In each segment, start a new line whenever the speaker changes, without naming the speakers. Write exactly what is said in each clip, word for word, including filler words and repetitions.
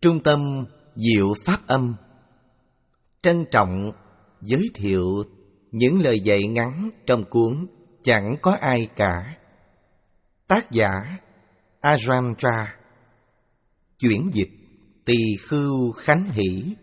Trung tâm Diệu Pháp Âm trân trọng giới thiệu những lời dạy ngắn trong cuốn Chẳng Có Ai Cả. Tác giả Ajahn Chah. Chuyển dịch Tỳ Khưu Khánh Hỷ.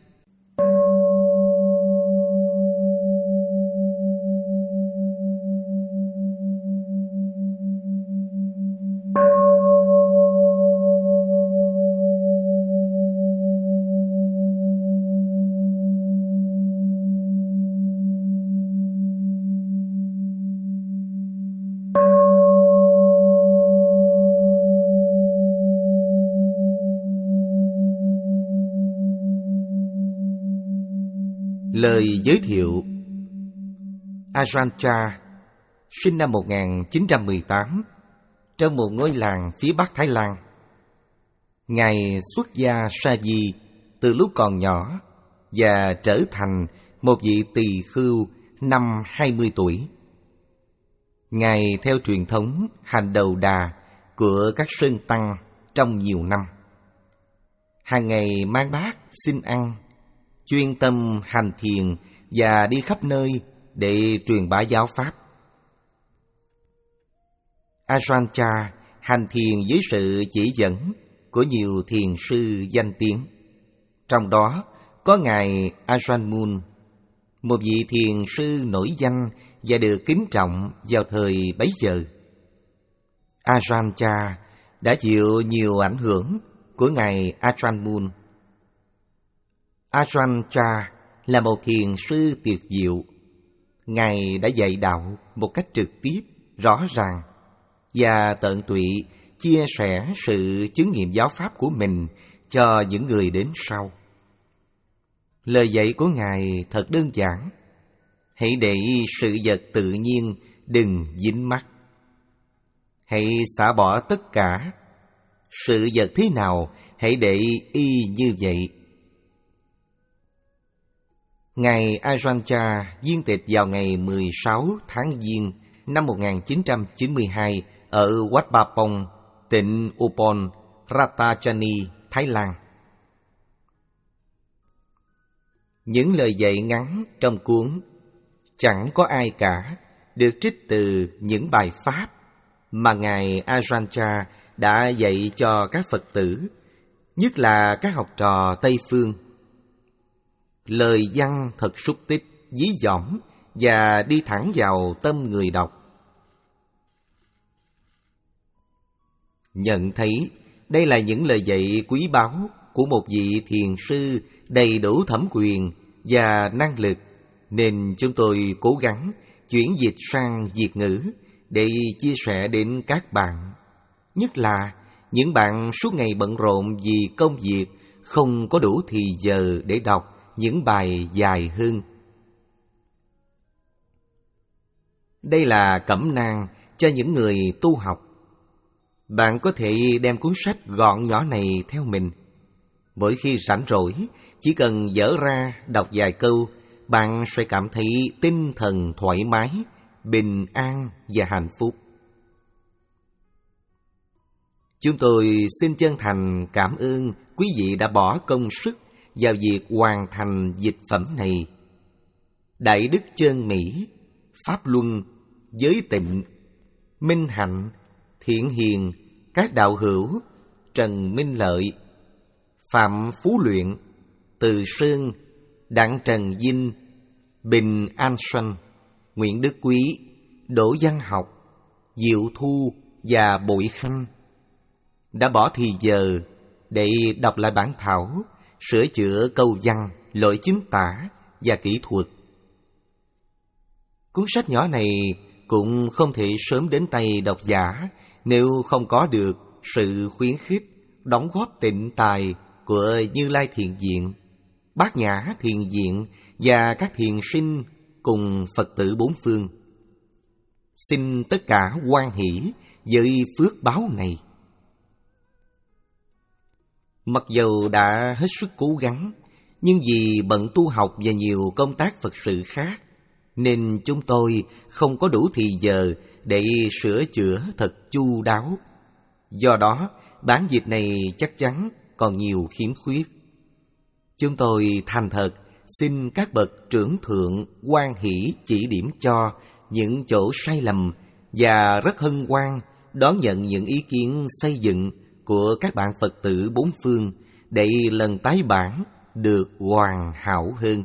Lời giới thiệu. Ajahn Chah sinh năm một nghìn chín trăm mười tám trong một ngôi làng phía bắc Thái Lan. Ngài xuất gia sa di từ lúc còn nhỏ và trở thành một vị tỳ khưu năm hai mươi tuổi. Ngài theo truyền thống hành đầu đà của các sơn tăng trong nhiều năm. Hàng ngày mang bát xin ăn, chuyên tâm hành thiền và đi khắp nơi để truyền bá giáo pháp. Ajahn Chah hành thiền dưới sự chỉ dẫn của nhiều thiền sư danh tiếng. Trong đó có Ngài Ajahn Mun, một vị thiền sư nổi danh và được kính trọng vào thời bấy giờ. Ajahn Chah đã chịu nhiều ảnh hưởng của Ngài Ajahn Mun. Ajahn Chah là một thiền sư tuyệt diệu. Ngài đã dạy đạo một cách trực tiếp, rõ ràng và tận tụy chia sẻ sự chứng nghiệm giáo pháp của mình cho những người đến sau. Lời dạy của Ngài thật đơn giản. Hãy để sự vật tự nhiên đừng dính mắc. Hãy xả bỏ tất cả. Sự vật thế nào hãy để y như vậy. Ngài Ajahn Chah viên tịch vào ngày mười sáu tháng Giêng năm một nghìn chín trăm chín mươi hai ở Wat Ba Pong, tỉnh Upon Ratchani, Thái Lan. Những lời dạy ngắn trong cuốn Chẳng Có Ai Cả được trích từ những bài pháp mà Ngài Ajahn Chah đã dạy cho các Phật tử, nhất là các học trò Tây Phương. Lời văn thật xúc tích, dí dỏm và đi thẳng vào tâm người đọc. Nhận thấy đây là những lời dạy quý báu của một vị thiền sư đầy đủ thẩm quyền và năng lực, nên chúng tôi cố gắng chuyển dịch sang Việt ngữ để chia sẻ đến các bạn, nhất là những bạn suốt ngày bận rộn vì công việc không có đủ thì giờ để đọc những bài dài hơn. Đây là cẩm nang cho những người tu học. Bạn có thể đem cuốn sách gọn nhỏ này theo mình. Mỗi khi rảnh rỗi, chỉ cần dở ra đọc vài câu, bạn sẽ cảm thấy tinh thần thoải mái, bình an và hạnh phúc. Chúng tôi xin chân thành cảm ơn quý vị đã bỏ công sức vào việc hoàn thành dịch phẩm này. Đại đức Chân Mỹ, Pháp Luân, Giới Tịnh, Minh Hạnh, Thiện Hiền, các đạo hữu Trần Minh Lợi, Phạm Phú Luyện, Từ Sơn, Đặng Trần Vinh, Bình An Xuân, Nguyễn Đức Quý, Đỗ Văn Học, Diệu Thu và Bội Khanh đã bỏ thì giờ để đọc lại bản thảo, sửa chữa câu văn, lỗi chính tả và kỹ thuật. Cuốn sách nhỏ này cũng không thể sớm đến tay độc giả nếu không có được sự khuyến khích, đóng góp tịnh tài của Như Lai Thiền Viện, Bát Nhã Thiền Viện và các thiền sinh cùng Phật tử bốn phương. Xin tất cả hoan hỷ với phước báo này. Mặc dù đã hết sức cố gắng, nhưng vì bận tu học và nhiều công tác Phật sự khác, nên chúng tôi không có đủ thì giờ để sửa chữa thật chu đáo. Do đó, bản dịch này chắc chắn còn nhiều khiếm khuyết. Chúng tôi thành thật xin các bậc trưởng thượng hoan hỷ chỉ điểm cho những chỗ sai lầm và rất hân hoan đón nhận những ý kiến xây dựng của các bạn Phật tử bốn phương để lần tái bản được hoàn hảo hơn.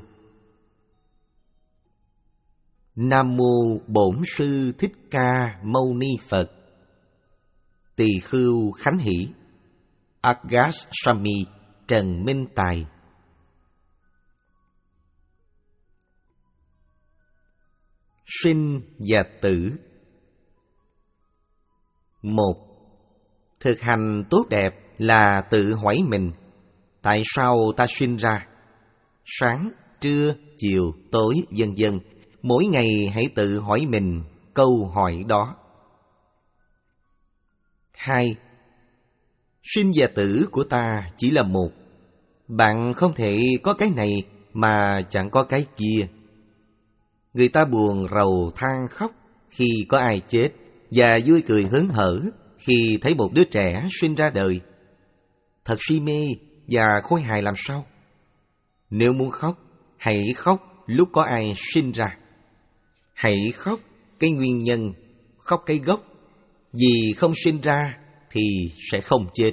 Nam mô Bổn Sư Thích Ca Mâu Ni Phật. Tỳ Khưu Khánh Hỷ, Agas Sami, Trần Minh Tài. Sinh và tử. Một. Thực hành tốt đẹp là tự hỏi mình, tại sao ta sinh ra? Sáng, trưa, chiều, tối, vân vân. Mỗi ngày hãy tự hỏi mình câu hỏi đó. Hai. Sinh và tử của ta chỉ là một. Bạn không thể có cái này mà chẳng có cái kia. Người ta buồn rầu than khóc khi có ai chết, và vui cười hớn hở khi thấy một đứa trẻ sinh ra đời. Thật si mê và khôi hài làm sao? Nếu muốn khóc, hãy khóc lúc có ai sinh ra. Hãy khóc cái nguyên nhân, khóc cái gốc. Vì không sinh ra thì sẽ không chết.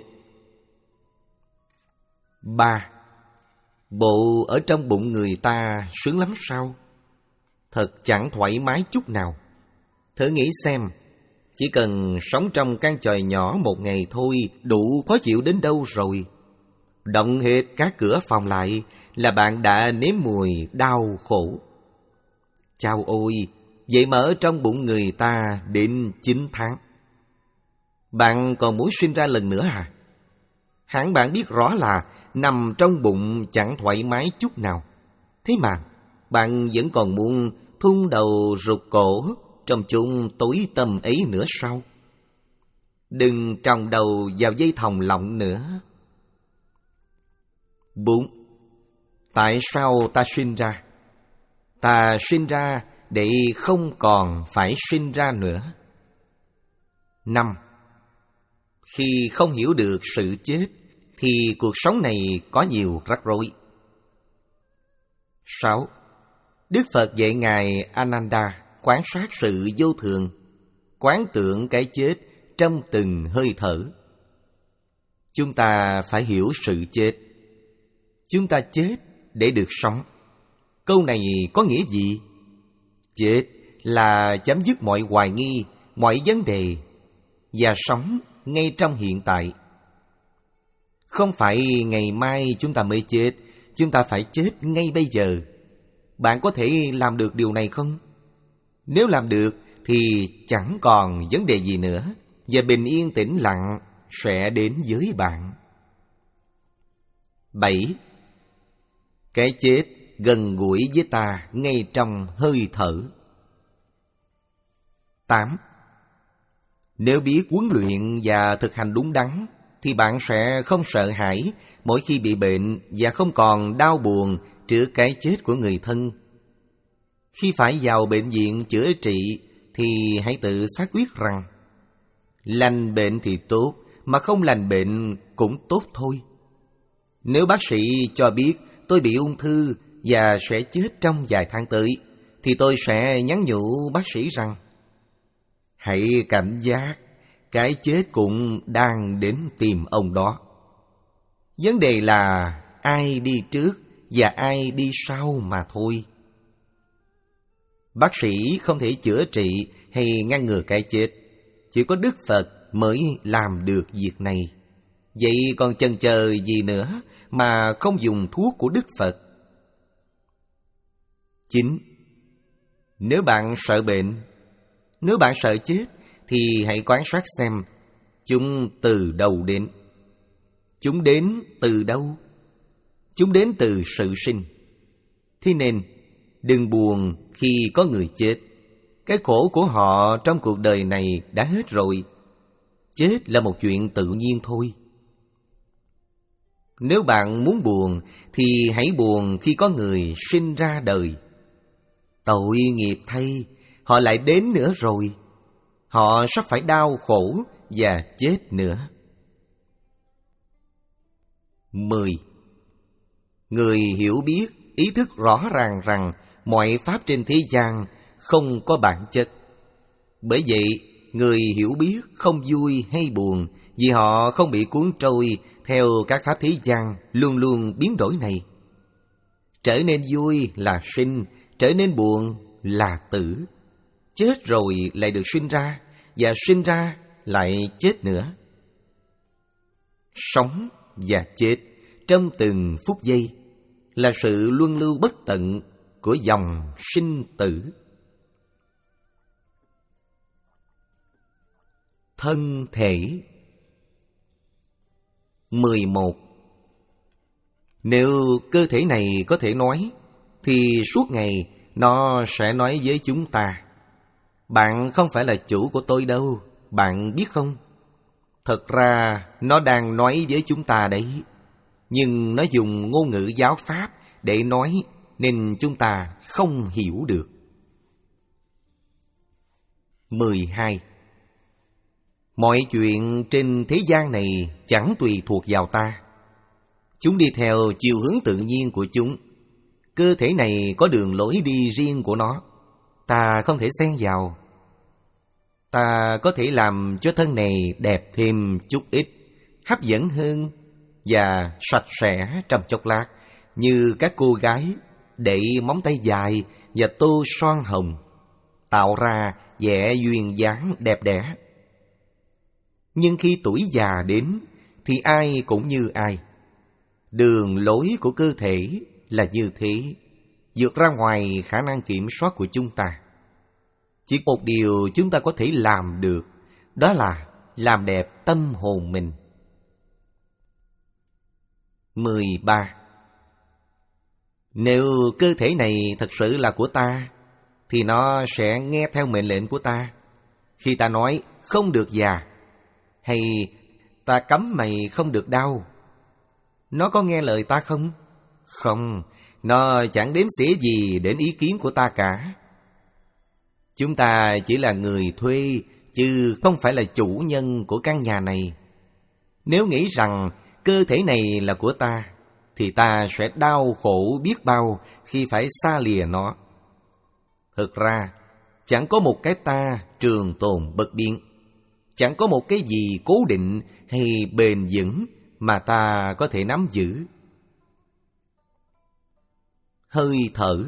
Ba. Bộ ở trong bụng người ta sướng lắm sao? Thật chẳng thoải mái chút nào. Thử nghĩ xem, chỉ cần sống trong căn chòi nhỏ một ngày thôi đủ khó chịu đến đâu rồi. Động hết các cửa phòng lại là bạn đã nếm mùi đau khổ. Chao ôi, vậy mà ở trong bụng người ta đến chín tháng. Bạn còn muốn sinh ra lần nữa à? Hẳn bạn biết rõ là nằm trong bụng chẳng thoải mái chút nào. Thế mà bạn vẫn còn muốn thun đầu rụt cổ trong chốn tối tăm ấy nữa sao? Đừng tròng đầu vào dây thòng lọng nữa. Bốn. Tại sao ta sinh ra? Ta sinh ra để không còn phải sinh ra nữa. Năm. Khi không hiểu được sự chết thì cuộc sống này có nhiều rắc rối. Sáu. Đức Phật dạy Ngài Ananda quán sát sự vô thường, quán tưởng cái chết trong từng hơi thở. Chúng ta phải hiểu sự chết. Chúng ta chết để được sống. Câu này có nghĩa gì? Chết là chấm dứt mọi hoài nghi, mọi vấn đề, và sống ngay trong hiện tại. Không phải ngày mai chúng ta mới chết, chúng ta phải chết ngay bây giờ. Bạn có thể làm được điều này không? Nếu làm được thì chẳng còn vấn đề gì nữa, và bình yên tĩnh lặng sẽ đến với bạn. Bảy. Cái chết gần gũi với ta ngay trong hơi thở. Tám. Nếu biết huấn luyện và thực hành đúng đắn thì bạn sẽ không sợ hãi mỗi khi bị bệnh và không còn đau buồn trước cái chết của người thân. Khi phải vào bệnh viện chữa trị thì hãy tự xác quyết rằng lành bệnh thì tốt, mà không lành bệnh cũng tốt thôi. Nếu bác sĩ cho biết tôi bị ung thư và sẽ chết trong vài tháng tới, thì tôi sẽ nhắn nhủ bác sĩ rằng hãy cảnh giác, cái chết cũng đang đến tìm ông đó. Vấn đề là ai đi trước và ai đi sau mà thôi. Bác sĩ không thể chữa trị hay ngăn ngừa cái chết. Chỉ có Đức Phật mới làm được việc này. Vậy còn chần chờ gì nữa mà không dùng thuốc của Đức Phật? Chín. Nếu bạn sợ bệnh, nếu bạn sợ chết, thì hãy quan sát xem chúng từ đâu đến. Chúng đến từ đâu? Chúng đến từ sự sinh. Thế nên đừng buồn khi có người chết. Cái khổ của họ trong cuộc đời này đã hết rồi. Chết là một chuyện tự nhiên thôi. Nếu bạn muốn buồn thì hãy buồn khi có người sinh ra đời. Tội nghiệp thay, họ lại đến nữa rồi. Họ sắp phải đau khổ và chết nữa. Mười. Người hiểu biết, ý thức rõ ràng rằng mọi pháp trên thế gian không có bản chất. Bởi vậy, người hiểu biết không vui hay buồn vì họ không bị cuốn trôi theo các pháp thế gian luôn luôn biến đổi này. Trở nên vui là sinh, trở nên buồn là tử. Chết rồi lại được sinh ra, và sinh ra lại chết nữa. Sống và chết trong từng phút giây là sự luân lưu bất tận của dòng sinh tử. Thân thể. Mười một. Nếu cơ thể này có thể nói, thì suốt ngày nó sẽ nói với chúng ta: bạn không phải là chủ của tôi đâu, bạn biết không? Thật ra nó đang nói với chúng ta đấy, nhưng nó dùng ngôn ngữ giáo pháp để nói nên chúng ta không hiểu được. Mười hai. Mọi chuyện trên thế gian này chẳng tùy thuộc vào ta. Chúng đi theo chiều hướng tự nhiên của chúng. Cơ thể này có đường lối đi riêng của nó, ta không thể xen vào. Ta có thể làm cho thân này đẹp thêm chút ít, hấp dẫn hơn và sạch sẽ trong chốc lát, như các cô gái đậy móng tay dài và tô son hồng, tạo ra vẻ duyên dáng đẹp đẽ. Nhưng khi tuổi già đến thì ai cũng như ai. Đường lối của cơ thể là như thế, vượt ra ngoài khả năng kiểm soát của chúng ta. Chỉ một điều chúng ta có thể làm được, đó là làm đẹp tâm hồn mình. Mười ba. Nếu cơ thể này thật sự là của ta, thì nó sẽ nghe theo mệnh lệnh của ta. Khi ta nói không được già, hay ta cấm mày không được đau, nó có nghe lời ta không? Không, nó chẳng đếm xỉa gì đến ý kiến của ta cả. Chúng ta chỉ là người thuê, chứ không phải là chủ nhân của căn nhà này. Nếu nghĩ rằng cơ thể này là của ta, thì ta sẽ đau khổ biết bao khi phải xa lìa nó. Thực ra, chẳng có một cái ta trường tồn bất biến. Chẳng có một cái gì cố định hay bền vững mà ta có thể nắm giữ. Hơi thở.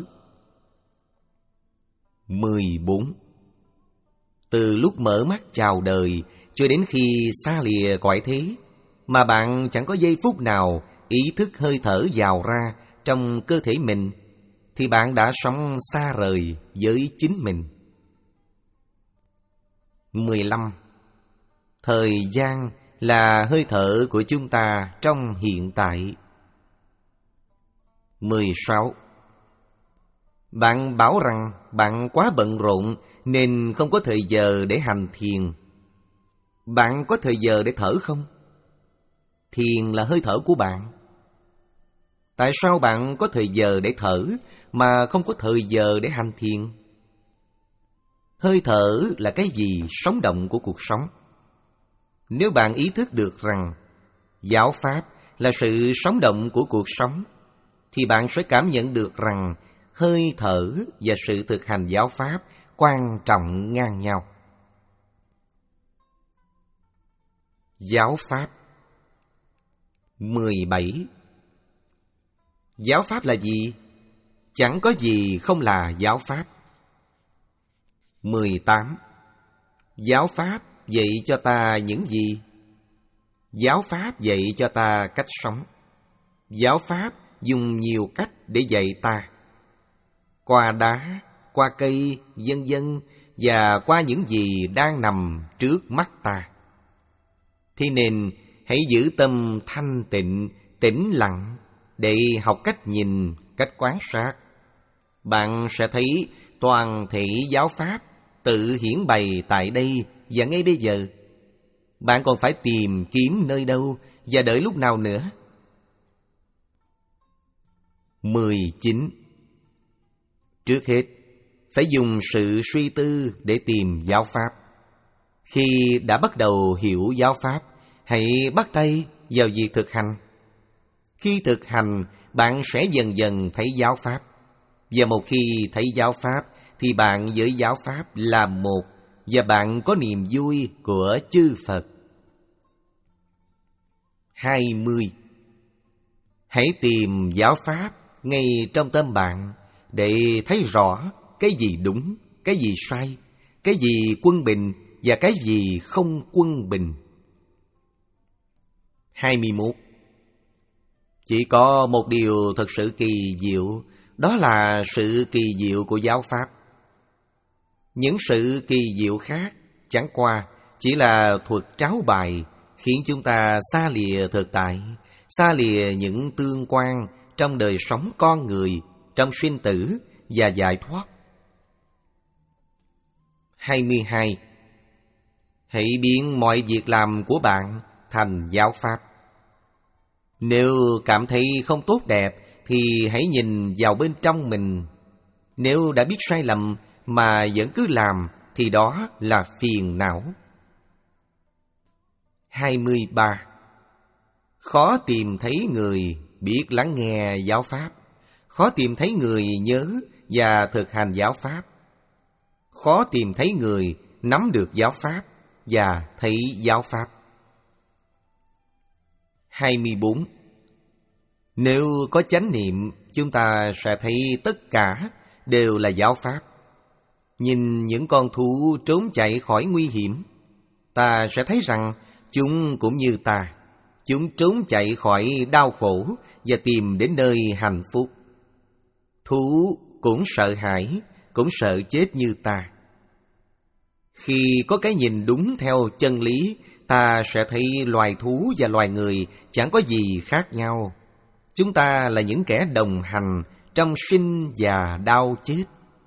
Mười bốn. Từ lúc mở mắt chào đời cho đến khi xa lìa cõi thế, mà bạn chẳng có giây phút nào ý thức hơi thở vào ra trong cơ thể mình, thì bạn đã sống xa rời với chính mình. Mười lăm. Thời gian là hơi thở của chúng ta trong hiện tại. Mười sáu. Bạn bảo rằng bạn quá bận rộn nên không có thời giờ để hành thiền. Bạn có thời giờ để thở không? Thiền là hơi thở của bạn. Tại sao bạn có thời giờ để thở mà không có thời giờ để hành thiền? Hơi thở là cái gì sống động của cuộc sống. Nếu bạn ý thức được rằng giáo pháp là sự sống động của cuộc sống, thì bạn sẽ cảm nhận được rằng hơi thở và sự thực hành giáo pháp quan trọng ngang nhau. Giáo pháp. Mười bảy. Giáo pháp là gì? Chẳng có gì không là giáo pháp. Mười tám. Giáo pháp dạy cho ta những gì? Giáo pháp dạy cho ta cách sống. Giáo pháp dùng nhiều cách để dạy ta. Qua đá, qua cây, vân vân, và qua những gì đang nằm trước mắt ta. Thế nên hãy giữ tâm thanh tịnh, tĩnh lặng để học cách nhìn, cách quan sát. Bạn sẽ thấy toàn thể giáo pháp tự hiển bày tại đây và ngay bây giờ. Bạn còn phải tìm kiếm nơi đâu và đợi lúc nào nữa? Mười chín. Trước hết, phải dùng sự suy tư để tìm giáo pháp. Khi đã bắt đầu hiểu giáo pháp, hãy bắt tay vào việc thực hành. Khi thực hành, bạn sẽ dần dần thấy giáo pháp. Và một khi thấy giáo pháp, thì bạn với giáo pháp là một, và bạn có niềm vui của chư Phật. Hai mươi. Hãy tìm giáo pháp ngay trong tâm bạn để thấy rõ cái gì đúng, cái gì sai, cái gì quân bình và cái gì không quân bình. Hai mươi mốt. Chỉ có một điều thật sự kỳ diệu, đó là sự kỳ diệu của giáo pháp. Những sự kỳ diệu khác chẳng qua chỉ là thuật tráo bài, khiến chúng ta xa lìa thực tại, xa lìa những tương quan trong đời sống con người, trong sinh tử và giải thoát. Hai mươi hai. Hãy biến mọi việc làm của bạn thành giáo pháp. Nếu cảm thấy không tốt đẹp thì hãy nhìn vào bên trong mình. Nếu đã biết sai lầm mà vẫn cứ làm thì đó là phiền não. Hai mươi ba. Khó tìm thấy người biết lắng nghe giáo pháp, khó tìm thấy người nhớ và thực hành giáo pháp, khó tìm thấy người nắm được giáo pháp và thấy giáo pháp. Hai mươi bốn. Nếu có chánh niệm, chúng ta sẽ thấy tất cả đều là giáo pháp. Nhìn những con thú trốn chạy khỏi nguy hiểm, ta sẽ thấy rằng chúng cũng như ta. Chúng trốn chạy khỏi đau khổ và tìm đến nơi hạnh phúc. Thú cũng sợ hãi, cũng sợ chết như ta. Khi có cái nhìn đúng theo chân lý, ta sẽ thấy loài thú và loài người chẳng có gì khác nhau. Chúng ta là những kẻ đồng hành trong sinh và đau chết.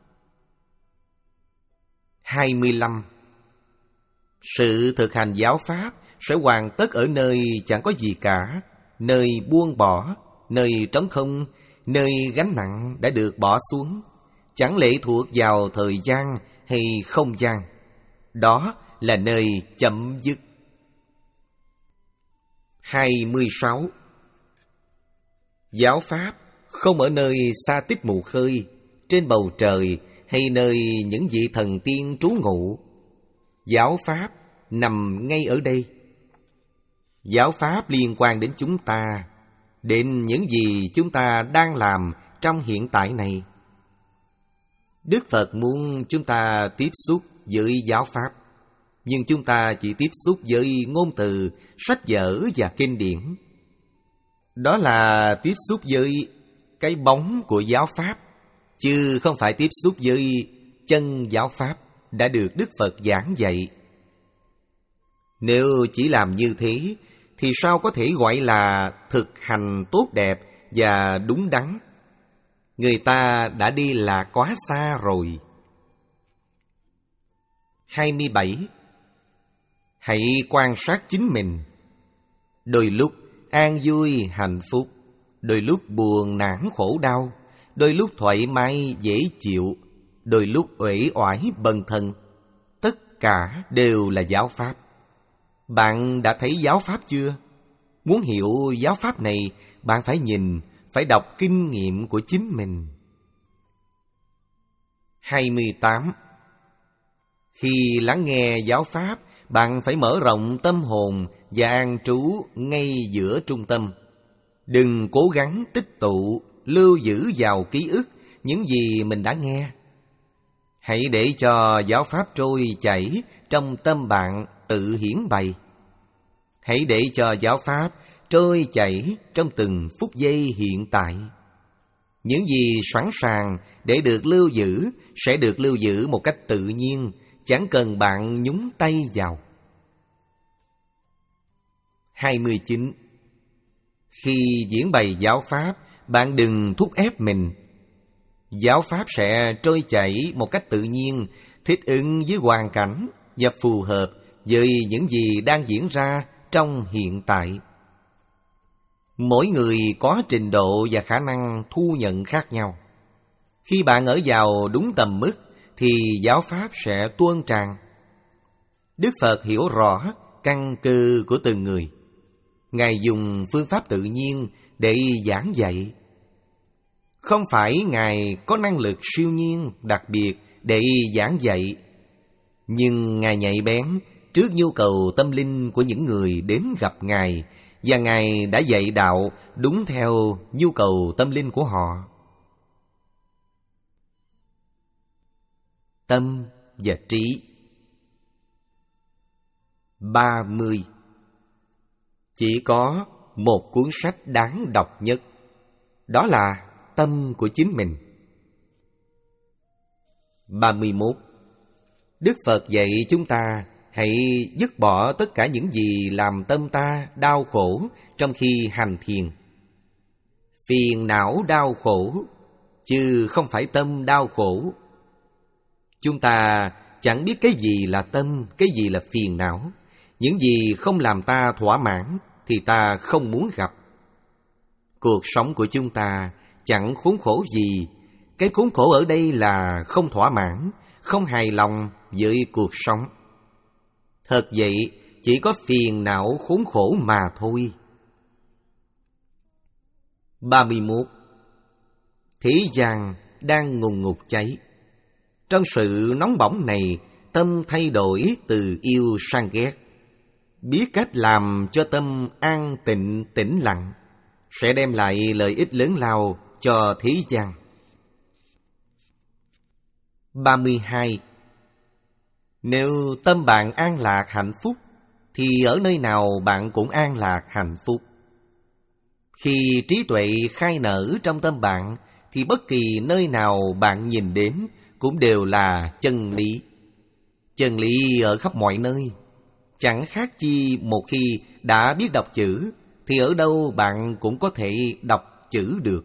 Hai mươi lăm. Sự thực hành giáo pháp sẽ hoàn tất ở nơi chẳng có gì cả, nơi buông bỏ, nơi trống không, nơi gánh nặng đã được bỏ xuống, chẳng lệ thuộc vào thời gian hay không gian. Đó là nơi chấm dứt. Hai mươi sáu. Giáo pháp không ở nơi xa tích mù khơi, trên bầu trời hay nơi những vị thần tiên trú ngụ. Giáo pháp nằm ngay ở đây. Giáo pháp liên quan đến chúng ta, đến những gì chúng ta đang làm trong hiện tại này. Đức Phật muốn chúng ta tiếp xúc với giáo pháp, nhưng chúng ta chỉ tiếp xúc với ngôn từ, sách vở và kinh điển. Đó là tiếp xúc với cái bóng của giáo pháp, chứ không phải tiếp xúc với chân giáo pháp đã được Đức Phật giảng dạy. Nếu chỉ làm như thế, thì sao có thể gọi là thực hành tốt đẹp và đúng đắn? Người ta đã đi lạc quá xa rồi. Hai mươi bảy. Hãy quan sát chính mình. Đôi lúc an vui hạnh phúc, đôi lúc buồn nản khổ đau, đôi lúc thoải mái dễ chịu, đôi lúc uể oải bần thần. Tất cả đều là giáo pháp. Bạn đã thấy giáo pháp chưa? Muốn hiểu giáo pháp này, bạn phải nhìn, phải đọc kinh nghiệm của chính mình. Hai mươi tám. Khi lắng nghe giáo pháp, bạn phải mở rộng tâm hồn và an trú ngay giữa trung tâm. Đừng cố gắng tích tụ, lưu giữ vào ký ức những gì mình đã nghe. Hãy để cho giáo pháp trôi chảy trong tâm bạn tự hiển bày. Hãy để cho giáo pháp trôi chảy trong từng phút giây hiện tại. Những gì sẵn sàng để được lưu giữ sẽ được lưu giữ một cách tự nhiên, chẳng cần bạn nhúng tay vào. Hai mươi chín. Khi diễn bày giáo pháp, bạn đừng thúc ép mình. Giáo pháp sẽ trôi chảy một cách tự nhiên, thích ứng với hoàn cảnh và phù hợp với những gì đang diễn ra trong hiện tại. Mỗi người có trình độ và khả năng thu nhận khác nhau. Khi bạn ở vào đúng tầm mức thì giáo pháp sẽ tuôn tràn. Đức Phật hiểu rõ căn cơ của từng người. Ngài dùng phương pháp tự nhiên để giảng dạy. Không phải Ngài có năng lực siêu nhiên đặc biệt để giảng dạy, nhưng Ngài nhạy bén trước nhu cầu tâm linh của những người đến gặp Ngài, và Ngài đã dạy đạo đúng theo nhu cầu tâm linh của họ. Tâm và trí. Ba mươi. Chỉ có một cuốn sách đáng đọc nhất, đó là tâm của chính mình. Ba mươi mốt. Đức Phật dạy chúng ta hãy dứt bỏ tất cả những gì làm tâm ta đau khổ trong khi hành thiền. Phiền não đau khổ, chứ không phải tâm đau khổ. Chúng ta chẳng biết cái gì là tâm, cái gì là phiền não. Những gì không làm ta thỏa mãn thì ta không muốn gặp. Cuộc sống của chúng ta chẳng khốn khổ gì. Cái khốn khổ ở đây là không thỏa mãn, không hài lòng với cuộc sống. Thật vậy, chỉ có phiền não khốn khổ mà thôi. Ba mươi mốt. Thế gian đang ngùn ngụt cháy. Trong sự nóng bỏng này, tâm thay đổi từ yêu sang ghét. Biết cách làm cho tâm an tịnh tĩnh lặng sẽ đem lại lợi ích lớn lao cho thế gian. Ba mươi hai. Nếu tâm bạn an lạc hạnh phúc, thì ở nơi nào bạn cũng an lạc hạnh phúc. Khi trí tuệ khai nở trong tâm bạn, thì bất kỳ nơi nào bạn nhìn đến cũng đều là chân lý. Chân lý ở khắp mọi nơi. Chẳng khác chi một khi đã biết đọc chữ, thì ở đâu bạn cũng có thể đọc chữ được.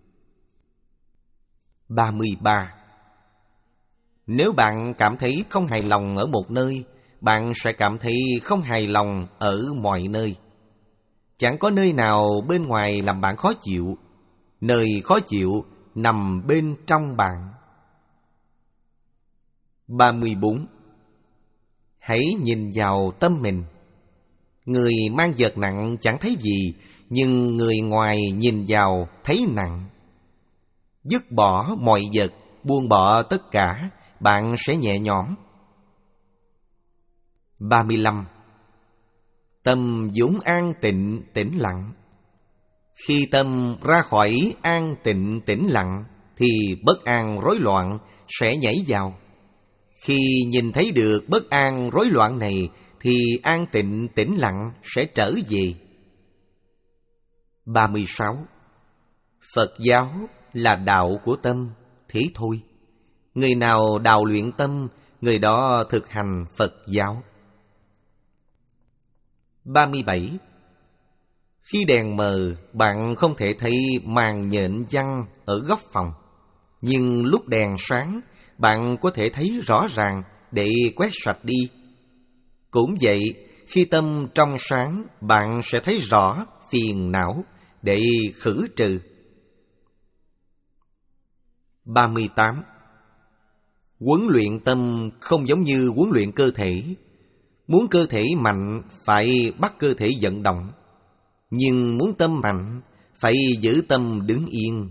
Ba mươi ba. Nếu bạn cảm thấy không hài lòng ở một nơi, bạn sẽ cảm thấy không hài lòng ở mọi nơi. Chẳng có nơi nào bên ngoài làm bạn khó chịu. Nơi khó chịu nằm bên trong bạn. Ba mươi bốn. Hãy nhìn vào tâm mình. Người mang vật nặng chẳng thấy gì, nhưng người ngoài nhìn vào thấy nặng. Dứt bỏ mọi vật, buông bỏ tất cả, bạn sẽ nhẹ nhõm. Ba mươi lăm. Tâm vốn an tịnh tĩnh lặng. Khi tâm ra khỏi an tịnh tĩnh lặng, thì bất an rối loạn sẽ nhảy vào. Khi nhìn thấy được bất an rối loạn này, thì an tịnh tĩnh lặng sẽ trở về. Ba mươi sáu. Phật giáo là đạo của tâm, thế thôi. Người nào đào luyện tâm, người đó thực hành Phật giáo. Ba mươi bảy. Khi đèn mờ, bạn không thể thấy màn nhện văng ở góc phòng. Nhưng lúc đèn sáng, bạn có thể thấy rõ ràng để quét sạch đi. Cũng vậy, khi tâm trong sáng, bạn sẽ thấy rõ phiền não để khử trừ. Ba mươi tám. Huấn luyện tâm không giống như huấn luyện cơ thể. Muốn cơ thể mạnh phải bắt cơ thể vận động, nhưng muốn tâm mạnh phải giữ tâm đứng yên.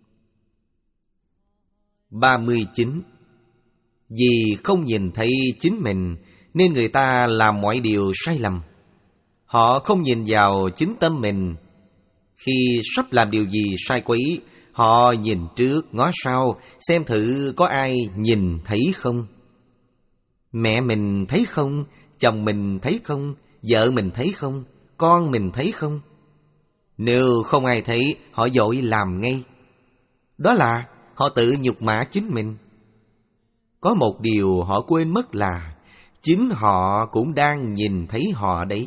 Ba mươi chín. Vì không nhìn thấy chính mình nên người ta làm mọi điều sai lầm. Họ không nhìn vào chính tâm mình. Khi sắp làm điều gì sai quấy, họ nhìn trước ngó sau, xem thử có ai nhìn thấy không. Mẹ mình thấy không? Chồng mình thấy không? Vợ mình thấy không? Con mình thấy không? Nếu không ai thấy, họ vội làm ngay. Đó là họ tự nhục mạ chính mình. Có một điều họ quên mất là chính họ cũng đang nhìn thấy họ đấy.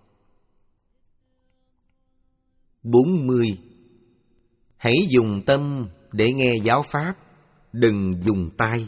Bốn mươi. Hãy dùng tâm để nghe giáo pháp, đừng dùng tai.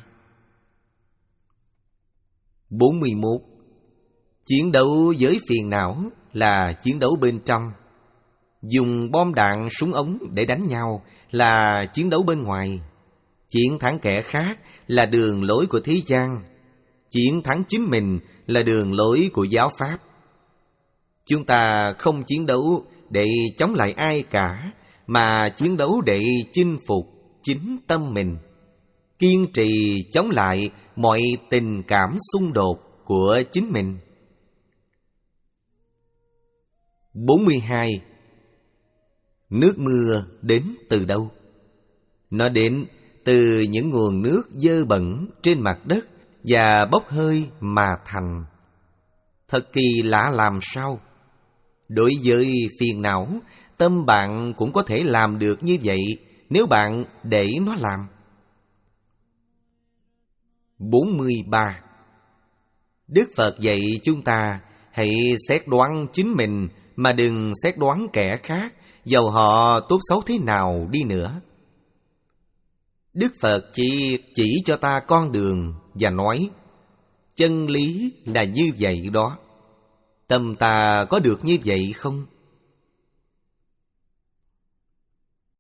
Bốn mươi mốt. Chiến đấu với phiền não là chiến đấu bên trong. Dùng bom đạn súng ống để đánh nhau là chiến đấu bên ngoài. Chiến thắng kẻ khác là đường lối của thế gian. Chiến thắng chính mình là đường lối của giáo pháp. Chúng ta không chiến đấu để chống lại ai cả, mà chiến đấu để chinh phục chính tâm mình, kiên trì chống lại mọi tình cảm xung đột của chính mình. bốn mươi hai. Nước mưa đến từ đâu? Nó đến từ những nguồn nước dơ bẩn trên mặt đất và bốc hơi mà thành. Thật kỳ lạ làm sao? Đối với phiền não, tâm bạn cũng có thể làm được như vậy nếu bạn để nó làm. bốn mươi ba. Đức Phật dạy chúng ta hãy xét đoán chính mình mà đừng xét đoán kẻ khác, dầu họ tốt xấu thế nào đi nữa. Đức Phật chỉ chỉ cho ta con đường và nói chân lý là như vậy đó. Tâm ta có được như vậy không?